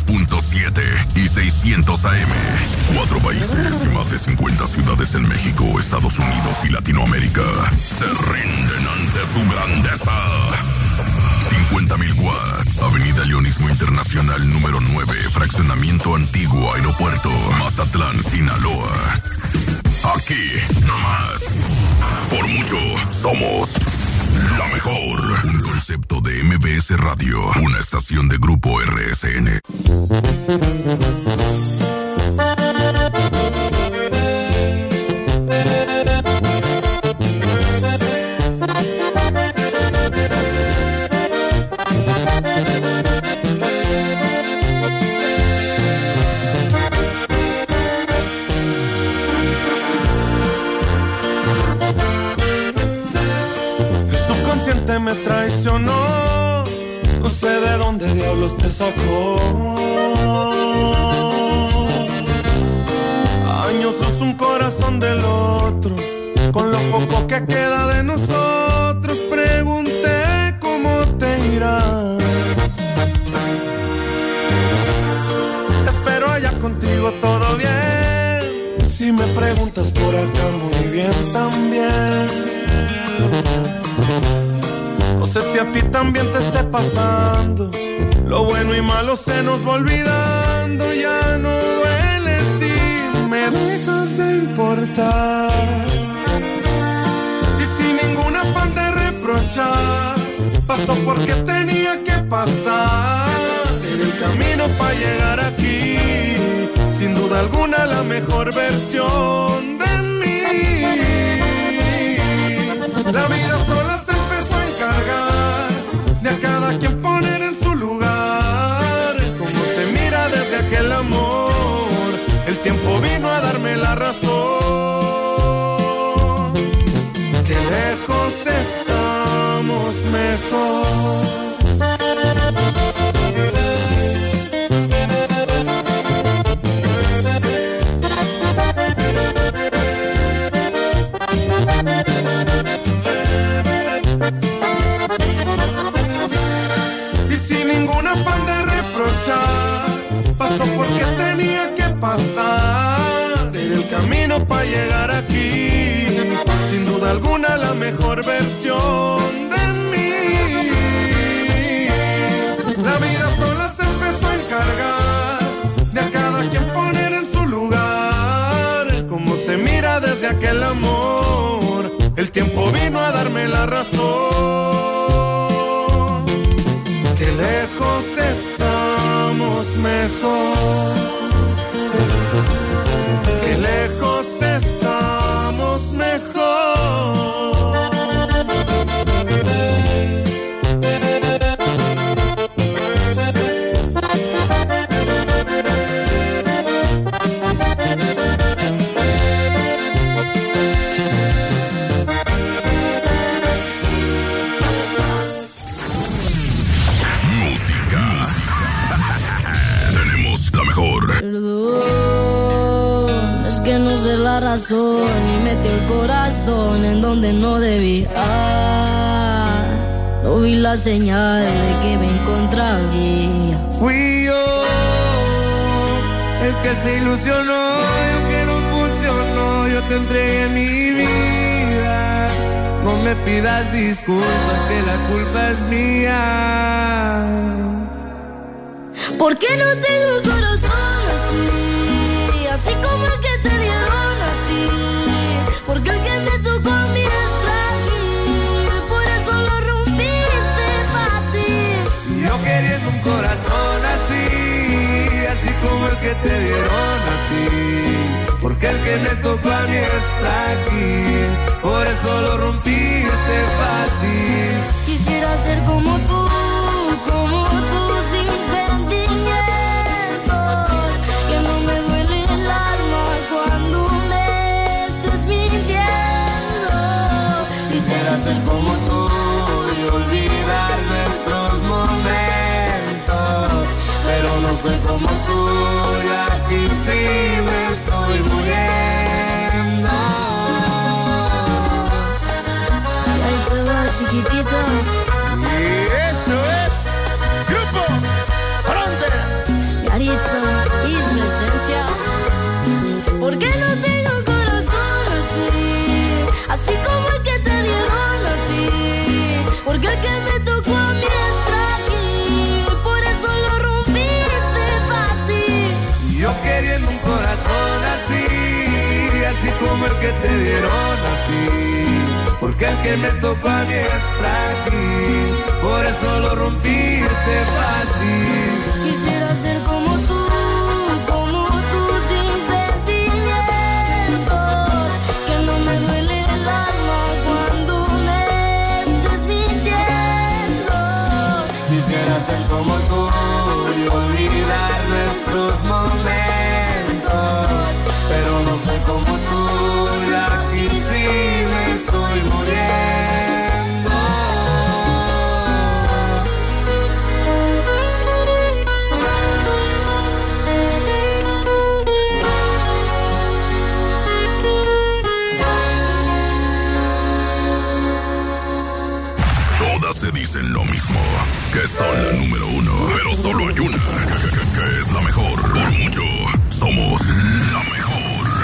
92.7 y 600 AM. 4 países y más de 50 ciudades en México, Estados Unidos y Latinoamérica se rinden ante su grandeza. 50,000 watts, Avenida Leonismo Internacional número 9, Fraccionamiento Antiguo Aeropuerto, Mazatlán, Sinaloa. Aquí, nomás. Por mucho, somos la mejor. Un concepto de MBS Radio, una estación de Grupo RSN. Me traicionó, no sé de dónde diablos te sacó. Años luz un corazón del otro, con lo poco que queda de nosotros. Pregunté cómo te irá. Espero allá contigo todo bien. Si me preguntas por acá muy bien también. No sé si a ti también te esté pasando. Lo bueno y malo se nos va olvidando. Ya no duele si me dejas de importar. Y sin ningún afán de reprochar, pasó porque tenía que pasar. En el camino para llegar aquí, sin duda alguna la mejor versión de mí. La vida sola se de a cada quien poner en su lugar, como se mira desde aquel amor. El tiempo vino a darme la razón. Que lejos estamos mejor. Pasó porque tenía que pasar. En el camino para llegar aquí, sin duda alguna la mejor versión de mí. La vida sola se empezó a encargar de a cada quien poner en su lugar, como se mira desde aquel amor. El tiempo vino a darme la razón. Que lejos estamos mejor. Que lejos estamos mejor. Perdón, es que no sé la razón y metí el corazón en donde no debía. No vi la señal de que me encontraría. Fui yo el que se ilusionó y aunque no funcionó, yo te entregué mi vida. No me pidas disculpas, que la culpa es mía. ¿Por qué no tengo corazón así? Así como el que te dieron a ti. Porque el que te tocó a mí es frágil, por eso lo rompiste fácil. Yo queriendo un corazón así, así como el que te dieron a ti. Porque el que me tocó a mí es frágil, por eso lo rompiste fácil. Quisiera ser como tú sin sentimientos, que no me duele el alma cuando me estés mintiendo. Quisiera ser como tú y olvidar nuestros momentos, pero no soy como tú y aquí sí me estoy muriendo. Y ahí te va, chiquitito. que me tocó a mí es frágil, por eso lo rompiste fácil. Quisiera ser como tú sin sentimientos, que no me duele el alma cuando me estés mintiendo. Quisiera ser como tú y olvidar nuestros momentos, pero no soy como tú y aquí sí me estoy muriendo. Todas te dicen lo mismo, que son la número uno, pero solo hay una que es la mejor. Por mucho, somos la mejor.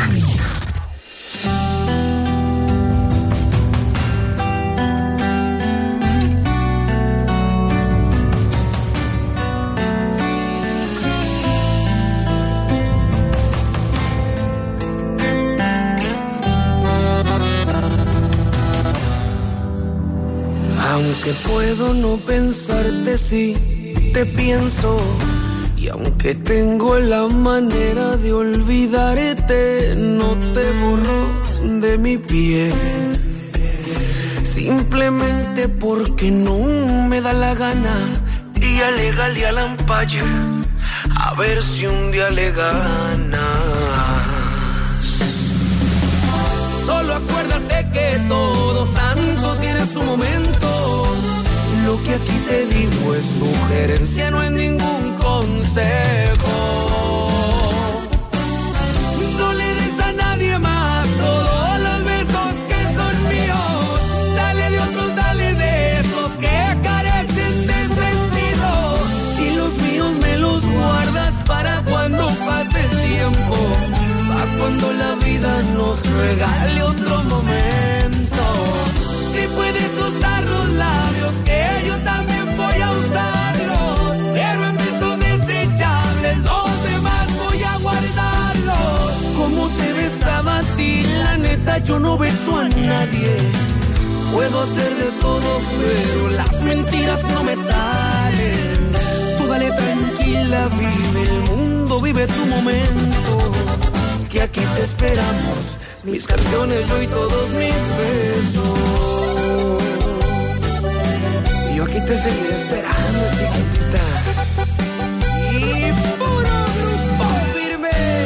Aunque puedo no pensarte, sí te pienso. Y aunque tengo la manera de olvidarte, no te borro de mi piel. Simplemente porque no me da la gana. Y alégale al umpire, a ver si un día le ganas. Solo acuérdate que todo santo tiene su momento. Lo que aquí te digo es sugerencia, no es ningún consejo. No le des a nadie más todos los besos que son míos. Dale de otros, dale de esos que carecen de sentido. Y los míos me los guardas para cuando pase el tiempo, para cuando la vida nos regale otro momento. Si puedes usar los labios, que yo también voy a usarlos, pero en besos desechables los demás voy a guardarlos. Como te besaba a ti, la neta yo no beso a nadie. Puedo hacer de todo, pero las mentiras no me salen. Tú dale tranquila, vive el mundo, vive tu momento, que aquí te esperamos, mis canciones, yo y todos mis besos. Y yo aquí te seguiré esperando, chiquitita. Y puro grupo firme.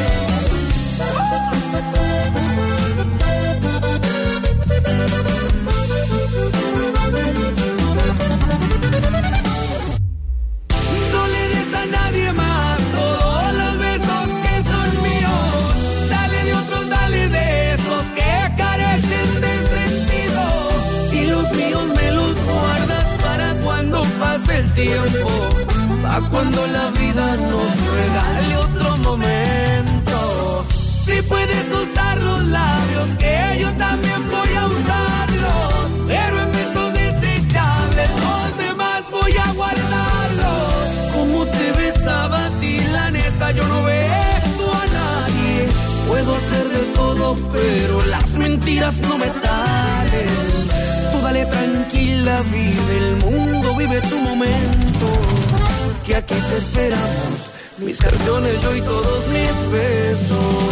No le des a nadie más todos los besos que son míos. Dale de otros, dale de esos que carecen de sentido. Y los míos me los guardas para cuando pase el tiempo, para cuando la vida nos regale otro momento. Si puedes usar los labios, que yo también voy a usarlos, pero en besos desechables los demás voy a guardarlos. Como te besaba a ti, la neta yo no beso a nadie. Puedo hacer de todo, pero las mentiras no me salen. Tú dale tranquila, vive el mundo, vive tu momento, que aquí te esperamos, mis canciones, yo y todos mis besos.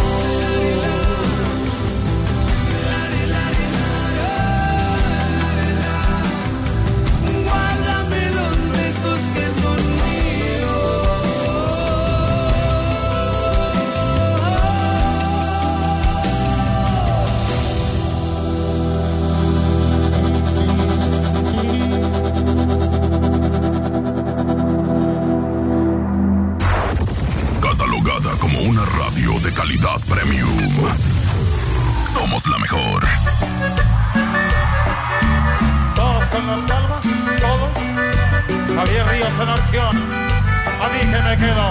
Guárdame los besos que son como una radio de calidad premium. Somos la mejor. Todos con las palmas, todos. Javier Ríos en acción. A mí que me quedo.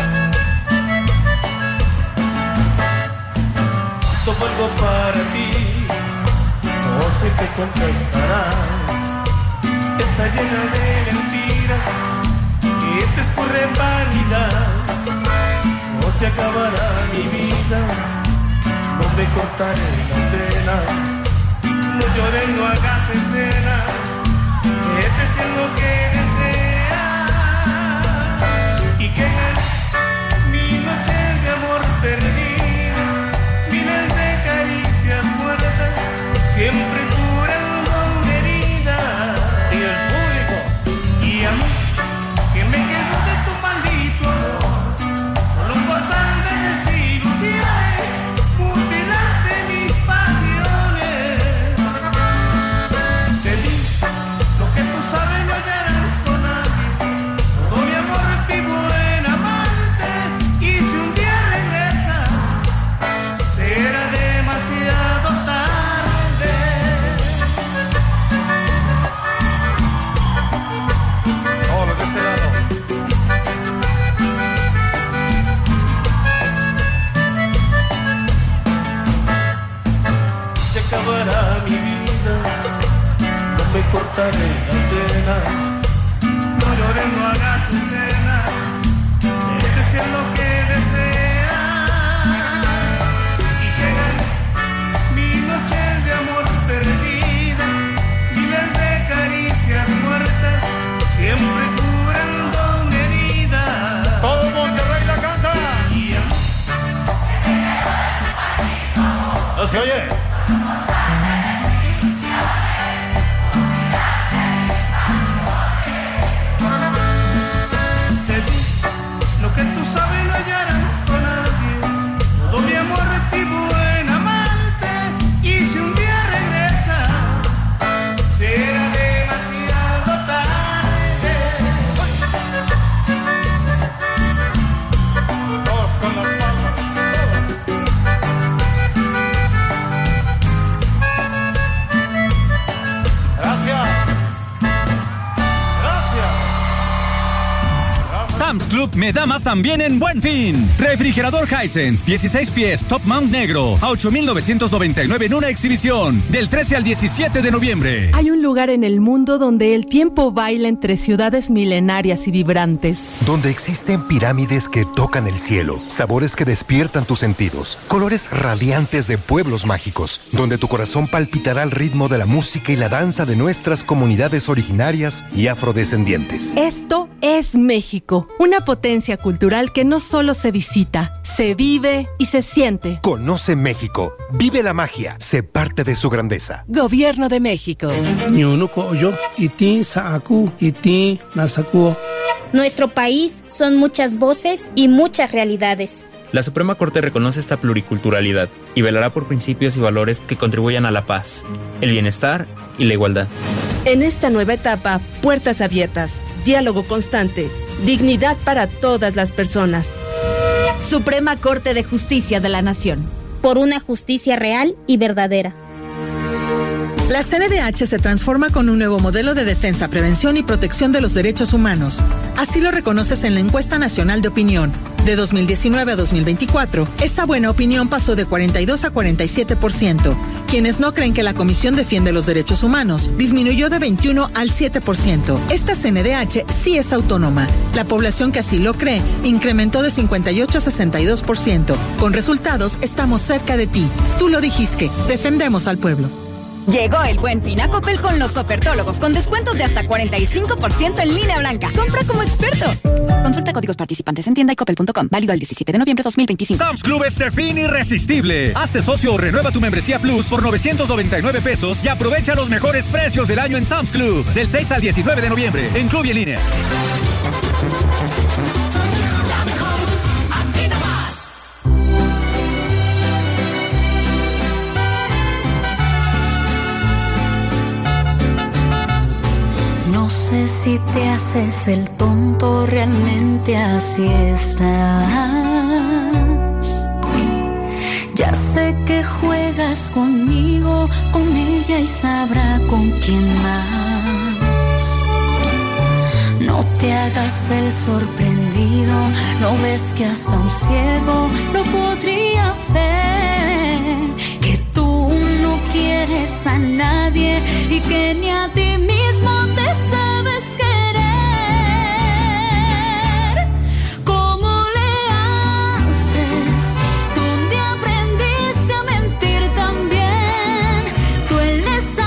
Tomo algo para ti, no sé qué contestarás. Está llena de mentiras que te escurren vanidad. No se acabará mi vida, no me cortaré las venas, No llores, no hagas escenas, este es lo que deseas. Y que mi noche de amor perdido, miles de caricias muertas, siempre curando una herida. Y el público. Y a mí, que me quedo de tu maldito amor, solo un costal de desilusiones, mutilaste mis pasiones. Te di lo que tú sabes, no hallarás con nadie, todo mi amor fui buen amante, y si un día regresas, será demasiado tarde. Todos de este lado. Se acabará mi vida, no me cortaré las venas, no llores, no hagas escenas, este es lo que deseas. Y que mi noche de amor perdida, miles de caricias muertas, siempre curando una herida. Todo Monterrey la canta. Y No se oye. te di lo que tú sabes, no hallarás con nadie, todo mi amor fui buen amante, y si un día regresas, será demasiado tarde. Todos con las palmas. Gracias. Gracias. Sam's Club me da más también en Buen Fin. Refrigerador Hisense, 16 pies, Top Mount negro, a 8,999 en una exhibición, del 13 al 17 de noviembre. Hay un lugar en el mundo donde el tiempo baila entre ciudades milenarias y vibrantes. Donde existen pirámides que tocan el cielo, sabores que despiertan tus sentidos, colores radiantes de pueblos mágicos, donde tu corazón palpitará al ritmo de la música y la danza de nuestras comunidades originarias y afrodescendientes. Esto es México, una potencia cultural que no solo se visita, se vive y se siente. Conoce México, vive la magia, sé parte de su grandeza. Gobierno de México. Nuestro país son muchas voces y muchas realidades. La Suprema Corte reconoce esta pluriculturalidad y velará por principios y valores que contribuyan a la paz, el bienestar y la igualdad. En esta nueva etapa, puertas abiertas, diálogo constante, dignidad para todas las personas. Suprema Corte de Justicia de la Nación. Por una justicia real y verdadera. La CNDH se transforma con un nuevo modelo de defensa, prevención y protección de los derechos humanos. Así lo reconoces en la encuesta nacional de opinión. De 2019 a 2024, esa buena opinión pasó de 42 a 47%. Quienes no creen que la Comisión defiende los derechos humanos disminuyó de 21 al 7%. Esta CNDH sí es autónoma. La población que así lo cree incrementó de 58 a 62%. Con resultados, estamos cerca de ti. Tú lo dijiste, defendemos al pueblo. Llegó el Buen Fin a Coppel con los ofertólogos, con descuentos de hasta 45% en línea blanca. Compra como experto. Consulta códigos participantes en tienda y coppel.com. Válido el 17 de noviembre de 2025. Sam's Club este fin irresistible. Hazte socio o renueva tu membresía Plus por 999 pesos y aprovecha los mejores precios del año en Sam's Club. Del 6 al 19 de noviembre, en Club y en línea. No sé si te haces el tonto, realmente así estás. Ya sé que juegas conmigo, con ella y sabrá con quién más. No te hagas el sorprendido, no ves que hasta un ciego lo podría ver. Que tú no quieres a nadie y que ni a ti mismo te sabes querer. ¿Cómo le haces? ¿Dónde aprendiste a mentir también? Tú eres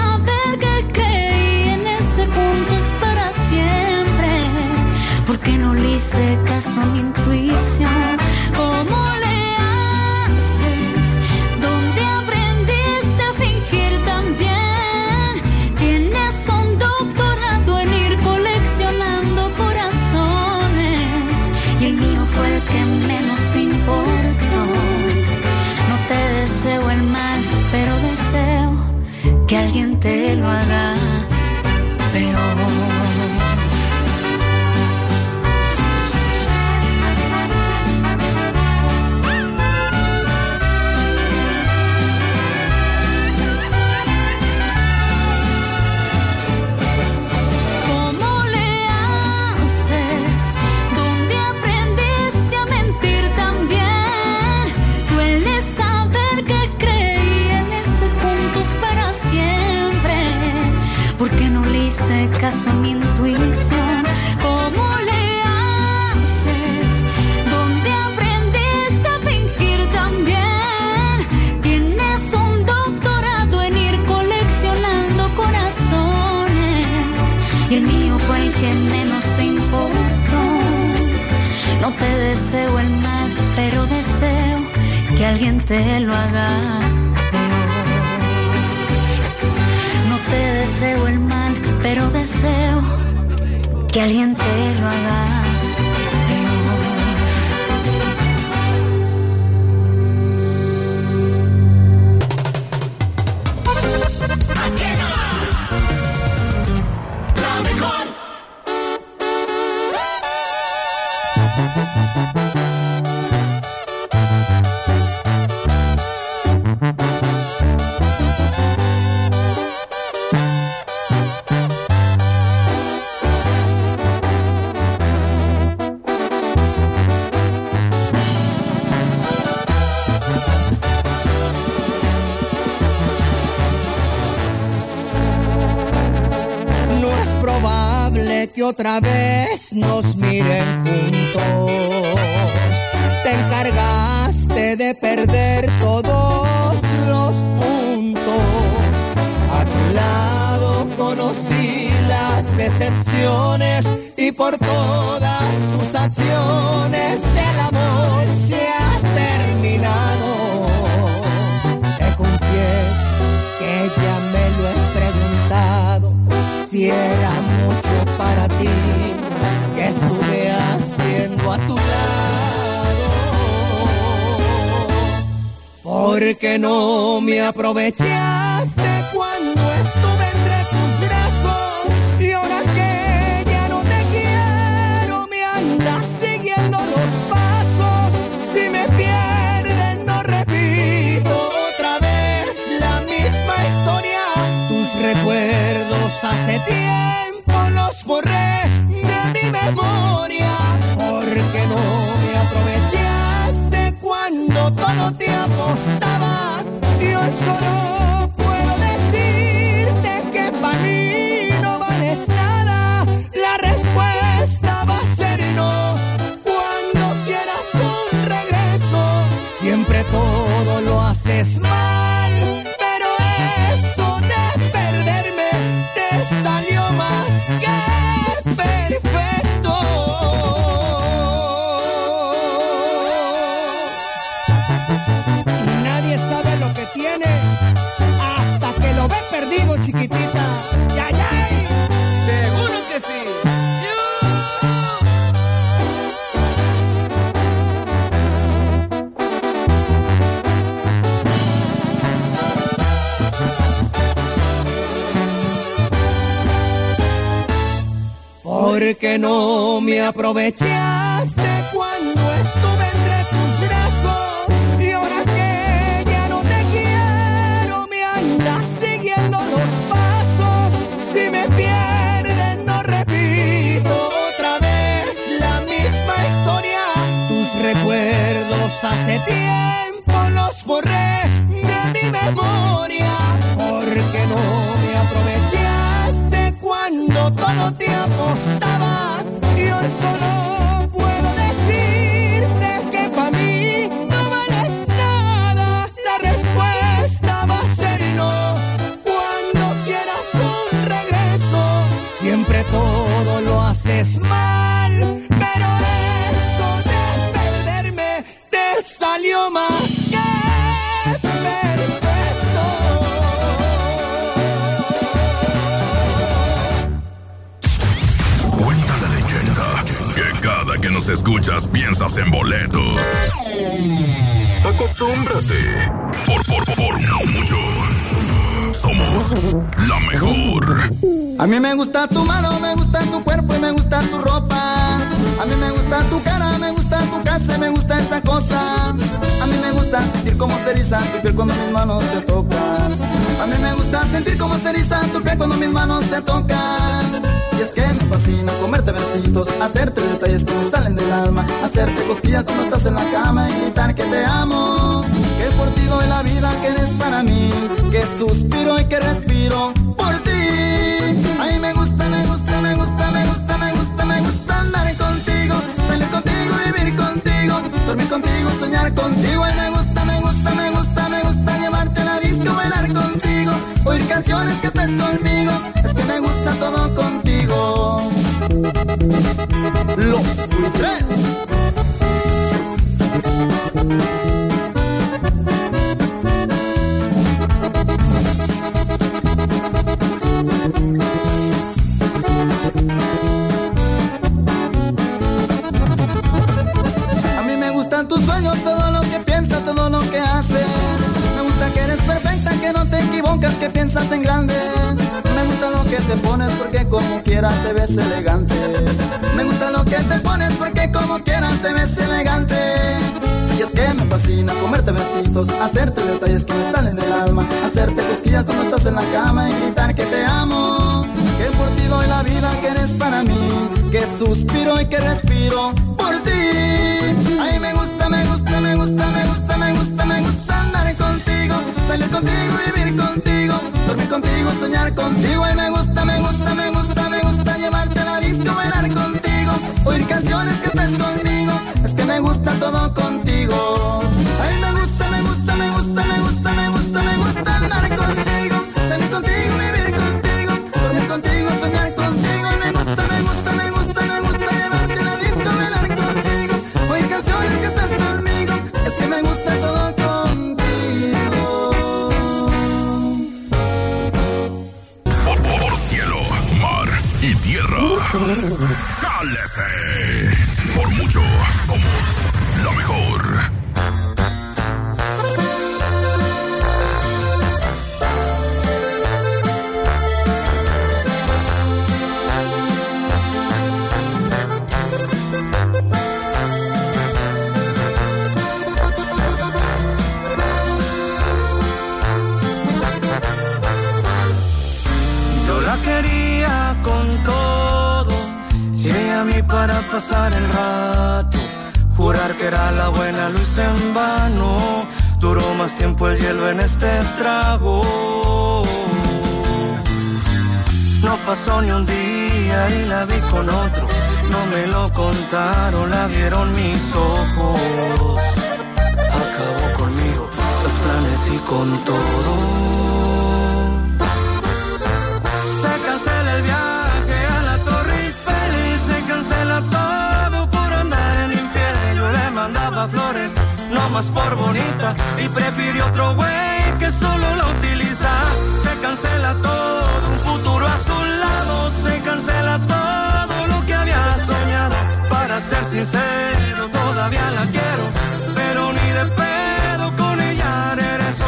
caso a mi intuición. ¿Cómo le haces? ¿Dónde aprendiste a fingir también? Tienes un doctorado en ir coleccionando corazones y el mío fue el que menos te importó. No te deseo el mal, pero deseo que alguien te lo haga peor. No te deseo el mal, pero deseo que alguien te lo haga que otra vez nos miren juntos. Te encargaste de perder todos los puntos. A tu lado conocí las decepciones y por todas tus acciones el amor se ha terminado. Te confieso que ya me lo he preguntado, si era mucho para ti que estuve haciendo a tu lado. Porque no me aprovechaste cuando estuve entre tus brazos y ahora que ya no te quiero me andas siguiendo los pasos. Si me pierden no repito otra vez la misma historia. Tus recuerdos hace tiempo los borré de mi memoria. Porque no me aprovechaste cuando todo te apostaba. Y hoy solo puedo decirte que para mí no vales nada. La respuesta va a ser no. Cuando quieras un regreso, siempre todo lo haces mal. Pero eso de perderme te salió más que perfecto. Nadie sabe lo que tiene hasta que lo ve perdido, chiquitita. ¡Ya, ya! Seguro que sí. Porque no me aprovechaste cuando estuve entre tus brazos y ahora que ya no te quiero me andas siguiendo los pasos. Si me pierden no repito otra vez la misma historia. Tus recuerdos hace tiempo los borré de mi memoria. Porque no me aprovechaste cuando todo te apostaba. Y hoy solo puedo decirte que para mí no vales nada. La respuesta va a ser no. Cuando quieras un regreso, siempre todo lo haces mal. Pero eso de perderme te salió más que perfecto. Cuenta la leyenda que cada que nos escuchas piensas en boletos. Acostúmbrate. Por mucho. Somos la mejor. A mí me gusta tu mano, me gusta tu cuerpo y me gusta tu ropa. A mí me gusta tu cara, me gusta tu casa, me gusta esta cosa. A mí me gusta sentir como se eriza tu piel cuando mis manos te tocan. A mí me gusta sentir como se eriza tu piel cuando mis manos te tocan. Y es que me fascina comerte besitos, hacerte detalles que me salen del alma, hacerte cosquillas cuando estás en la cama y gritar que te amo. Que por ti doy la vida, que eres para mí, que suspiro y que respiro por ti. A mí me gusta A mí me gustan tus sueños, todo lo que piensas, todo lo que haces. Me gusta que eres perfecta, que no te equivocas, que piensas en grande. Me gusta lo que te pones porque como quiera te ves elegante. Me gusta lo que te pones porque como quiera te ves elegante. Y es que me fascina comerte besitos, hacerte detalles que me salen del alma, hacerte cosquillas cuando estás en la cama y gritar que te amo. Que por ti doy la vida, que eres para mí, que suspiro y que respiro por ti. Ay, me gusta, me gusta, me gusta, me gusta, me gusta, me gusta andar contigo, salir contigo, vivir contigo, dormir contigo, soñar contigo. Ay, me gusta, me gusta, me gusta, me gusta llevarte a la disco, bailar contigo, oír canciones que estés conmigo. Es que me gusta todo contigo. Ay, me gusta, me gusta, me gusta, me gusta, me gusta, me gusta andar contigo, salir contigo, vivir contigo, dormir contigo, soñar contigo. Ay, me gusta, me gusta, me gusta, me gusta llevarte a la disco, bailar contigo, oír canciones que estés conmigo. Es que me gusta todo contigo. Por cielo, mar y tierra. ¡Cálese! Por mucho somos la mejor. Yo la quería con todo, si ella a mí para pasar el rato, jurar que era la buena lo hice en vano, duró más tiempo el hielo en este trago. No pasó ni un día y la vi con otro, no me lo contaron, la vieron mis ojos. Acabó conmigo, los planes y con todo. Se cancela el viaje a la Torre Eiffel, se cancela todo por andar en infiel. Yo le mandaba flores, no más por bonita, y prefirió otro güey que solo la utiliza. Se cancela todo, un futuro a su lado, se cancela todo lo que había soñado. Para ser sincero, todavía la quiero, pero ni de pedo con ella regresó.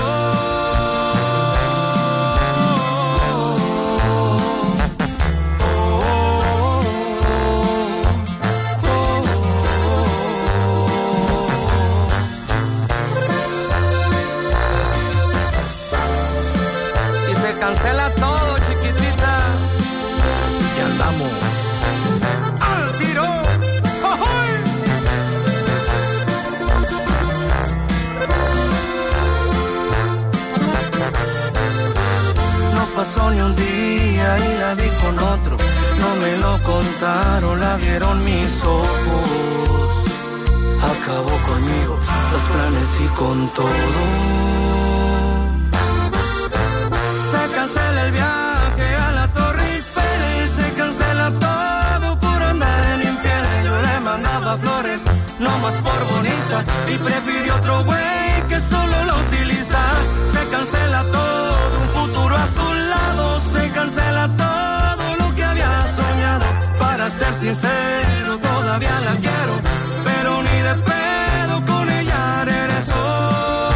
Cancela todo, chiquitita, y andamos al tiro. ¡Ojoy! No pasó ni un día y la vi con otro, no me lo contaron, la vieron mis ojos. Acabó conmigo, los planes y con todo. Se cancela el viaje a la Torre Eiffel, se cancela todo por andar en infiel. Yo le mandaba flores, no más por bonita, y prefirió otro güey que solo la utiliza. Se cancela todo, un futuro a su lado, se cancela todo lo que había soñado. Para ser sincero, todavía la quiero, pero ni de pedo con ella regresó.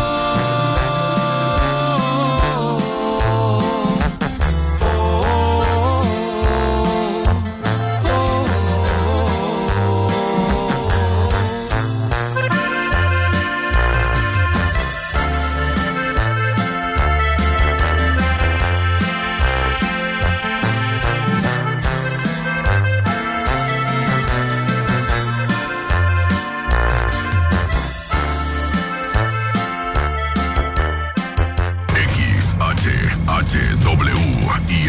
HW y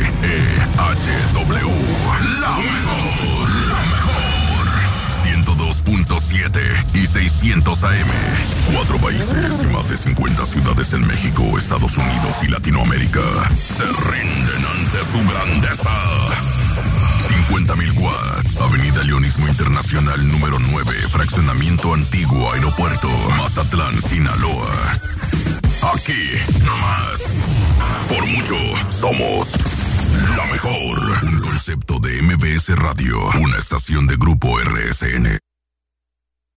HEHW. La mejor, la mejor. 102.7 y 600 AM. 4 países y más de 50 ciudades en México, Estados Unidos y Latinoamérica se rinden ante su grandeza. 50,000 watts. Avenida Leonismo Internacional número 9, Fraccionamiento Antiguo Aeropuerto, Mazatlán, Sinaloa. Aquí, nomás. Por mucho, somos la mejor. Un concepto de MBS Radio, una estación de Grupo RSN.